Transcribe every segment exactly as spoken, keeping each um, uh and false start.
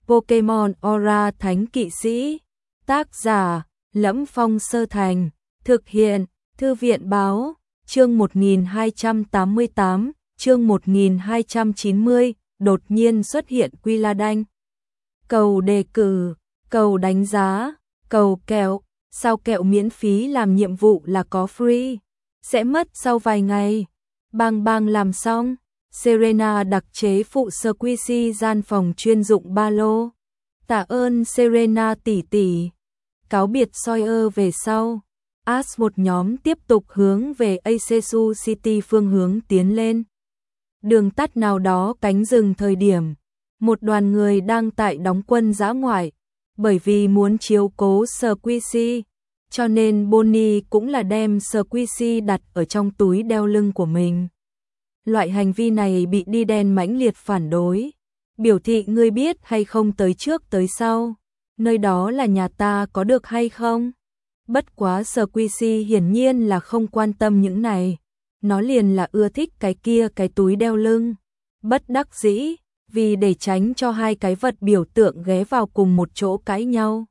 Pokemon Aura Thánh Kỵ Sĩ. Tác giả: Lẫm Phong Sơ Thành. Thực hiện: Thư viện Báo. Chương một nghìn hai trăm tám mươi tám, chương một nghìn hai trăm chín mươi, đột nhiên xuất hiện Quy La Đanh. Cầu đề cử, cầu đánh giá, cầu kẹo, sao kẹo miễn phí làm nhiệm vụ là có free, sẽ mất sau vài ngày. Bang bang làm xong, Serena đặc chế phụ Squishy gian phòng chuyên dụng ba lô. Tạ ơn Serena tỷ tỷ. Cáo biệt Sawyer về sau, Ash một nhóm tiếp tục hướng về Acesu City phương hướng tiến lên. Đường tắt nào đó cánh rừng thời điểm, một đoàn người đang tại đóng quân dã ngoại, bởi vì muốn chiếu cố Squishy, cho nên Bonnie cũng là đem Squishy đặt ở trong túi đeo lưng của mình. Loại hành vi này bị đi đen mãnh liệt phản đối, biểu thị ngươi biết hay không tới trước tới sau, nơi đó là nhà ta có được hay không? Bất quá Squishy hiển nhiên là không quan tâm những này, nó liền là ưa thích cái kia cái túi đeo lưng. Bất đắc dĩ, vì để tránh cho hai cái vật biểu tượng ghé vào cùng một chỗ cãi nhau,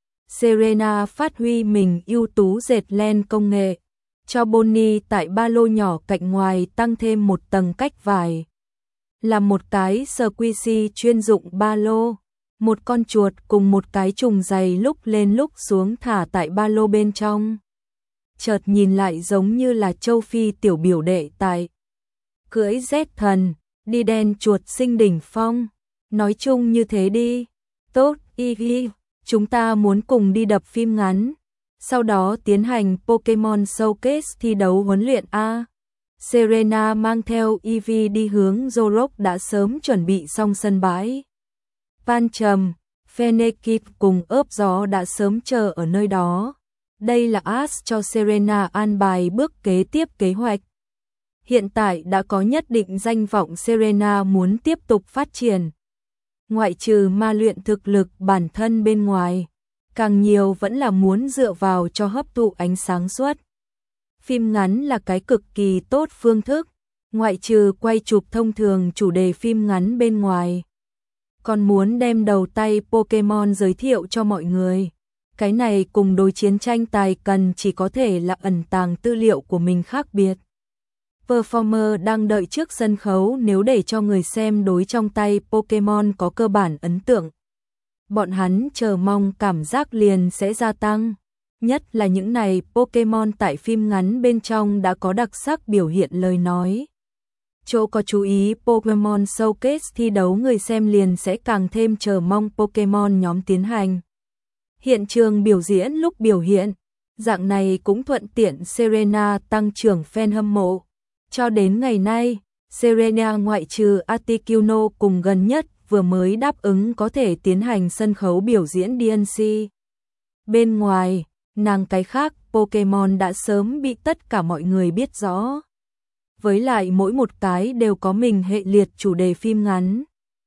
Serena phát huy mình ưu tú dệt len công nghệ, cho Bonnie tại ba lô nhỏ cạnh ngoài tăng thêm một tầng cách vải. Là một cái Squishy chuyên dụng ba lô, một con chuột cùng một cái trùng giày lúc lên lúc xuống thả tại ba lô bên trong. Chợt nhìn lại giống như là châu Phi tiểu biểu đệ tại cưỡi Z thần, đi đen chuột sinh đỉnh phong. Nói chung như thế đi. Tốt, Ivy, chúng ta muốn cùng đi đập phim ngắn, sau đó tiến hành Pokemon Showcase thi đấu huấn luyện A. Serena mang theo Ivy đi hướng Zorok đã sớm chuẩn bị xong sân bãi. Van Trầm, Fennekip cùng ớp gió đã sớm chờ ở nơi đó. Đây là Ash cho Serena an bài bước kế tiếp kế hoạch. Hiện tại đã có nhất định danh vọng, Serena muốn tiếp tục phát triển. Ngoại trừ ma luyện thực lực bản thân bên ngoài, càng nhiều vẫn là muốn dựa vào cho hấp thụ ánh sáng suốt. Phim ngắn là cái cực kỳ tốt phương thức, ngoại trừ quay chụp thông thường chủ đề phim ngắn bên ngoài, còn muốn đem đầu tay Pokemon giới thiệu cho mọi người. Cái này cùng đối chiến tranh tài cần chỉ có thể là ẩn tàng tư liệu của mình khác biệt. Performer đang đợi trước sân khấu, nếu để cho người xem đối trong tay Pokemon có cơ bản ấn tượng, bọn hắn chờ mong cảm giác liền sẽ gia tăng. Nhất là những này Pokemon tại phim ngắn bên trong đã có đặc sắc biểu hiện lời nói. Chỗ có chú ý Pokemon Showcase thi đấu, người xem liền sẽ càng thêm chờ mong Pokemon nhóm tiến hành hiện trường biểu diễn lúc biểu hiện. Dạng này cũng thuận tiện Serena tăng trưởng fan hâm mộ. Cho đến ngày nay, Serena ngoại trừ Articuno cùng gần nhất vừa mới đáp ứng có thể tiến hành sân khấu biểu diễn đê en xê. Bên ngoài, nàng cái khác Pokemon đã sớm bị tất cả mọi người biết rõ. Với lại mỗi một cái đều có mình hệ liệt chủ đề phim ngắn.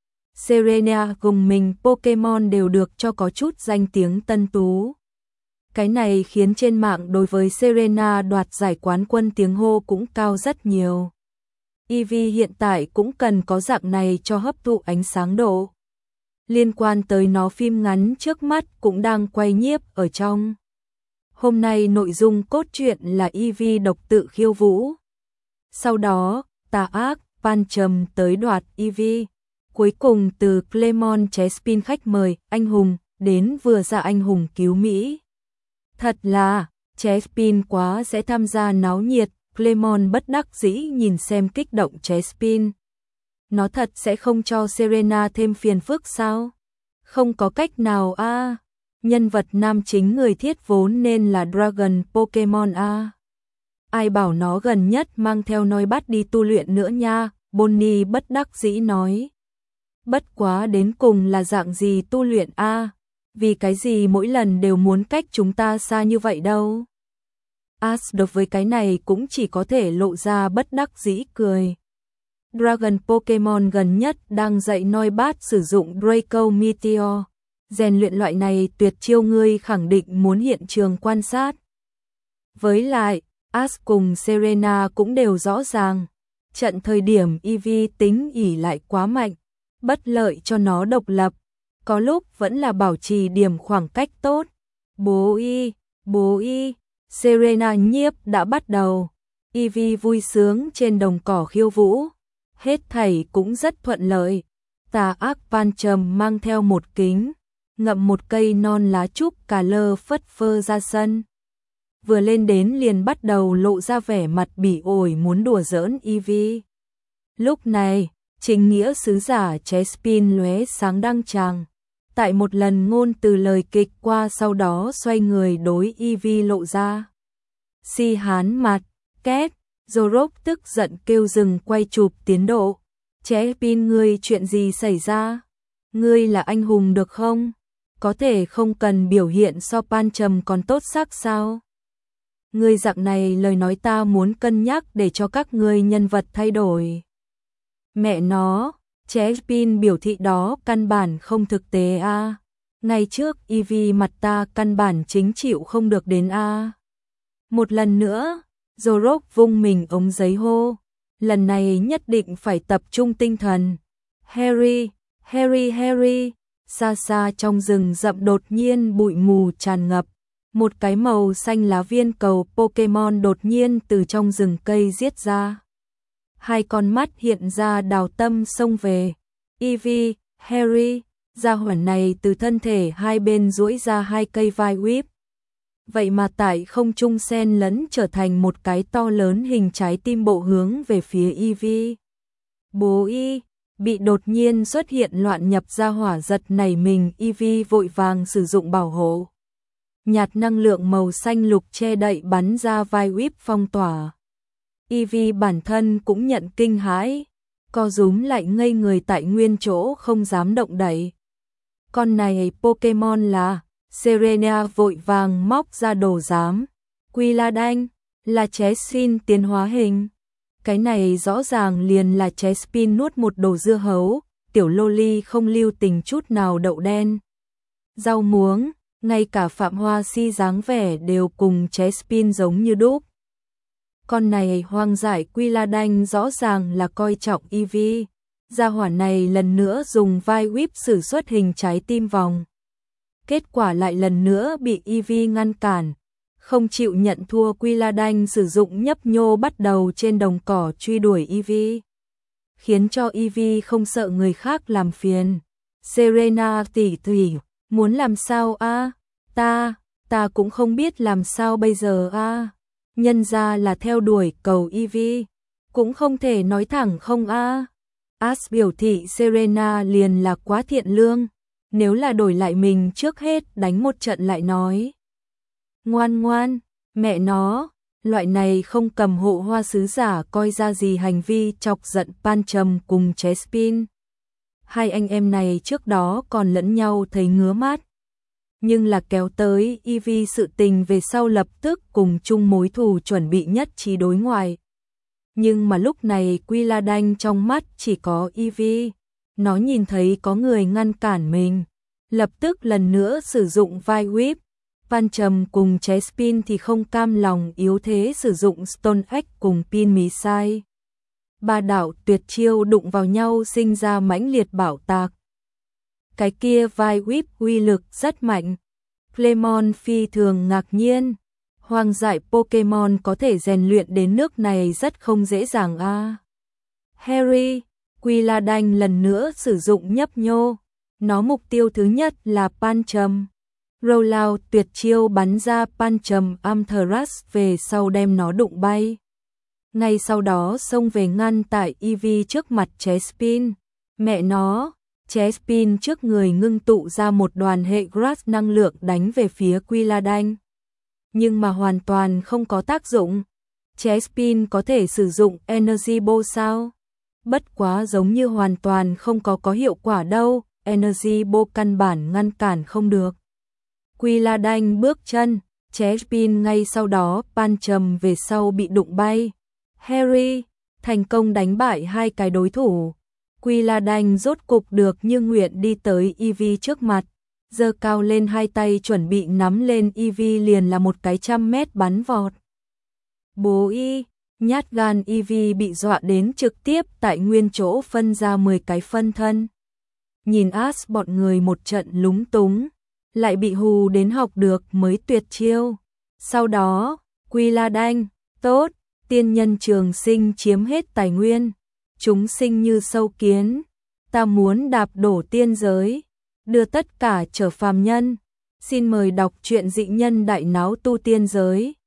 Serena cùng mình Pokemon đều được cho có chút danh tiếng tân tú. Cái này khiến trên mạng đối với Serena đoạt giải quán quân tiếng hô cũng cao rất nhiều. Eevee hiện tại cũng cần có dạng này cho hấp thụ ánh sáng độ. Liên quan tới nó, phim ngắn trước mắt cũng đang quay nhiếp ở trong. Hôm nay nội dung cốt truyện là Eevee độc tự khiêu vũ. Sau đó, tà ác, Van Trầm tới đoạt Eevee. Cuối cùng từ Clemon Chespin khách mời, anh hùng, đến vừa ra anh hùng cứu Mỹ. Thật là, Chespin quá sẽ tham gia náo nhiệt, Clemon bất đắc dĩ nhìn xem kích động Chespin. Nó thật sẽ không cho Serena thêm phiền phức sao? Không có cách nào a. À. Nhân vật nam chính người thiết vốn nên là Dragon Pokemon a. À. Ai bảo nó gần nhất mang theo Noi bắt đi tu luyện nữa nha, Bonnie bất đắc dĩ nói. Bất quá đến cùng là dạng gì tu luyện a? À? Vì cái gì mỗi lần đều muốn cách chúng ta xa như vậy đâu? Ash đối với cái này cũng chỉ có thể lộ ra bất đắc dĩ cười. Dragon Pokemon gần nhất đang dạy Noi bắt sử dụng Draco Meteor. Rèn luyện loại này tuyệt chiêu, ngươi khẳng định muốn hiện trường quan sát. Với lại, Ash cùng Serena cũng đều rõ ràng, trận thời điểm Eevee tính ỉ lại quá mạnh, bất lợi cho nó độc lập. có lúc vẫn là bảo trì điểm khoảng cách tốt. Bố y, bố y, Serena nhiếp đã bắt đầu. Ivy vui sướng trên đồng cỏ khiêu vũ. Hết thảy cũng rất thuận lợi. Tà ác Pancham mang theo một kính, ngậm một cây non lá trúc cà lơ phất phơ ra sân. Vừa lên đến liền bắt đầu lộ ra vẻ mặt bỉ ổi muốn đùa giỡn Ivy. Lúc này, chính nghĩa sứ giả Chespin lóe sáng đăng tràng. Tại một lần ngôn từ lời kịch qua sau đó xoay người đối Ivy lộ ra. Si hán mặt, két, Zorok tức giận kêu dừng quay chụp tiến độ. Chespin ngươi chuyện gì xảy ra? Ngươi là anh hùng được không? Có thể không cần biểu hiện so Pancham còn tốt sắc sao? Ngươi dạng này lời nói ta muốn cân nhắc để cho các ngươi nhân vật thay đổi. Mẹ nó, Chespin biểu thị đó căn bản không thực tế a. À. Ngày trước Ivy mặt ta căn bản chính chịu không được đến a. À. Một lần nữa, Zorok vung mình ống giấy hô. Lần này nhất định phải tập trung tinh thần. Harry, Harry, Harry. Xa xa trong rừng rậm đột nhiên bụi mù tràn ngập. Một cái màu xanh lá viên cầu Pokemon đột nhiên từ trong rừng cây giết ra. Hai con mắt hiện ra đào tâm xông về. Ivy, Harry, gia hỏa này từ thân thể hai bên duỗi ra hai cây vai whip. Vậy mà tại không trung xen lẫn trở thành một cái to lớn hình trái tim bộ hướng về phía Ivy. Bố y, bị đột nhiên xuất hiện loạn nhập gia hỏa giật nảy mình, Ivy vội vàng sử dụng bảo hộ. Nhạt năng lượng màu xanh lục che đậy bắn ra vai whip phong tỏa. Ivy bản thân cũng nhận kinh hãi, co rúm lại ngây người tại nguyên chỗ không dám động đậy. Con này Pokemon là... Serena vội vàng móc ra đồ giám. Quilladanh là Chespin tiến hóa hình. Cái này rõ ràng liền là Chespin nuốt một đồ dưa hấu, tiểu loli không lưu tình chút nào đậu đen. Rau muống, ngay cả Phạm Hoa Si dáng vẻ đều cùng Chespin giống như đúc. Con này hoang dại Quilladanh rõ ràng là coi trọng Ivy. Gia hỏa này lần nữa dùng vai whip sử xuất hình trái tim vòng. Kết quả lại lần nữa bị Ivy ngăn cản, không chịu nhận thua. Quilladanh sử dụng nhấp nhô bắt đầu trên đồng cỏ truy đuổi Ivy, khiến cho Ivy không sợ người khác làm phiền. Serena tỷ tỷ, muốn làm sao a? À? Ta, ta cũng không biết làm sao bây giờ a. À? Nhân ra là theo đuổi cầu Ivy, cũng không thể nói thẳng không a. À? Ash biểu thị Serena liền là quá thiện lương. Nếu là đổi lại mình trước hết đánh một trận lại nói. Ngoan ngoan, mẹ nó, loại này không cầm hộ hoa sứ giả coi ra gì hành vi chọc giận Pancham cùng Chespin. Hai anh em này trước đó còn lẫn nhau thấy ngứa mắt. Nhưng là kéo tới Ivy sự tình về sau lập tức cùng chung mối thù chuẩn bị nhất trí đối ngoại. Nhưng mà lúc này Quilladanh trong mắt chỉ có Ivy. Nó nhìn thấy có người ngăn cản mình, lập tức lần nữa sử dụng vai whip. Pancham cùng Chespin thì không cam lòng yếu thế sử dụng Stone Axe cùng Pin Missile. Ba đạo tuyệt chiêu đụng vào nhau sinh ra mãnh liệt bạo tạc. Cái kia vai whip uy lực rất mạnh. Clemon phi thường ngạc nhiên. Hoang dại Pokemon có thể rèn luyện đến nước này rất không dễ dàng a. À. Harry, Quilladanh lần nữa sử dụng nhấp nhô. Nó mục tiêu thứ nhất là Pancham. Rollout tuyệt chiêu bắn ra Pancham Amethyst về sau đem nó đụng bay. Ngay sau đó xông về ngăn tại Ivy trước mặt Chespin. Mẹ nó, Chespin trước người ngưng tụ ra một đoàn hệ grass năng lượng đánh về phía Quilladanh. Nhưng mà hoàn toàn không có tác dụng. Chespin có thể sử dụng Energy Ball sao? Bất quá giống như hoàn toàn không có có hiệu quả đâu. Energy Ball căn bản ngăn cản không được. Quilladanh bước chân, Chespin ngay sau đó Pancham về sau bị đụng bay. Harry thành công đánh bại hai cái đối thủ. Quilladanh rốt cục được như nguyện đi tới Ivy trước mặt, giơ cao lên hai tay chuẩn bị nắm lên Ivy liền là một cái trăm mét bắn vọt. Bố y, nhát gan Ivy bị dọa đến trực tiếp tại nguyên chỗ phân ra mười cái phân thân. nhìn As bọn người một trận lúng túng, lại bị hù đến học được mới tuyệt chiêu. Sau đó, Quy La Đanh, tốt, tiên nhân trường sinh chiếm hết tài nguyên, chúng sinh như sâu kiến, ta muốn đạp đổ tiên giới, đưa tất cả trở phàm nhân. Xin mời đọc truyện Dị Nhân Đại Náo Tu Tiên Giới.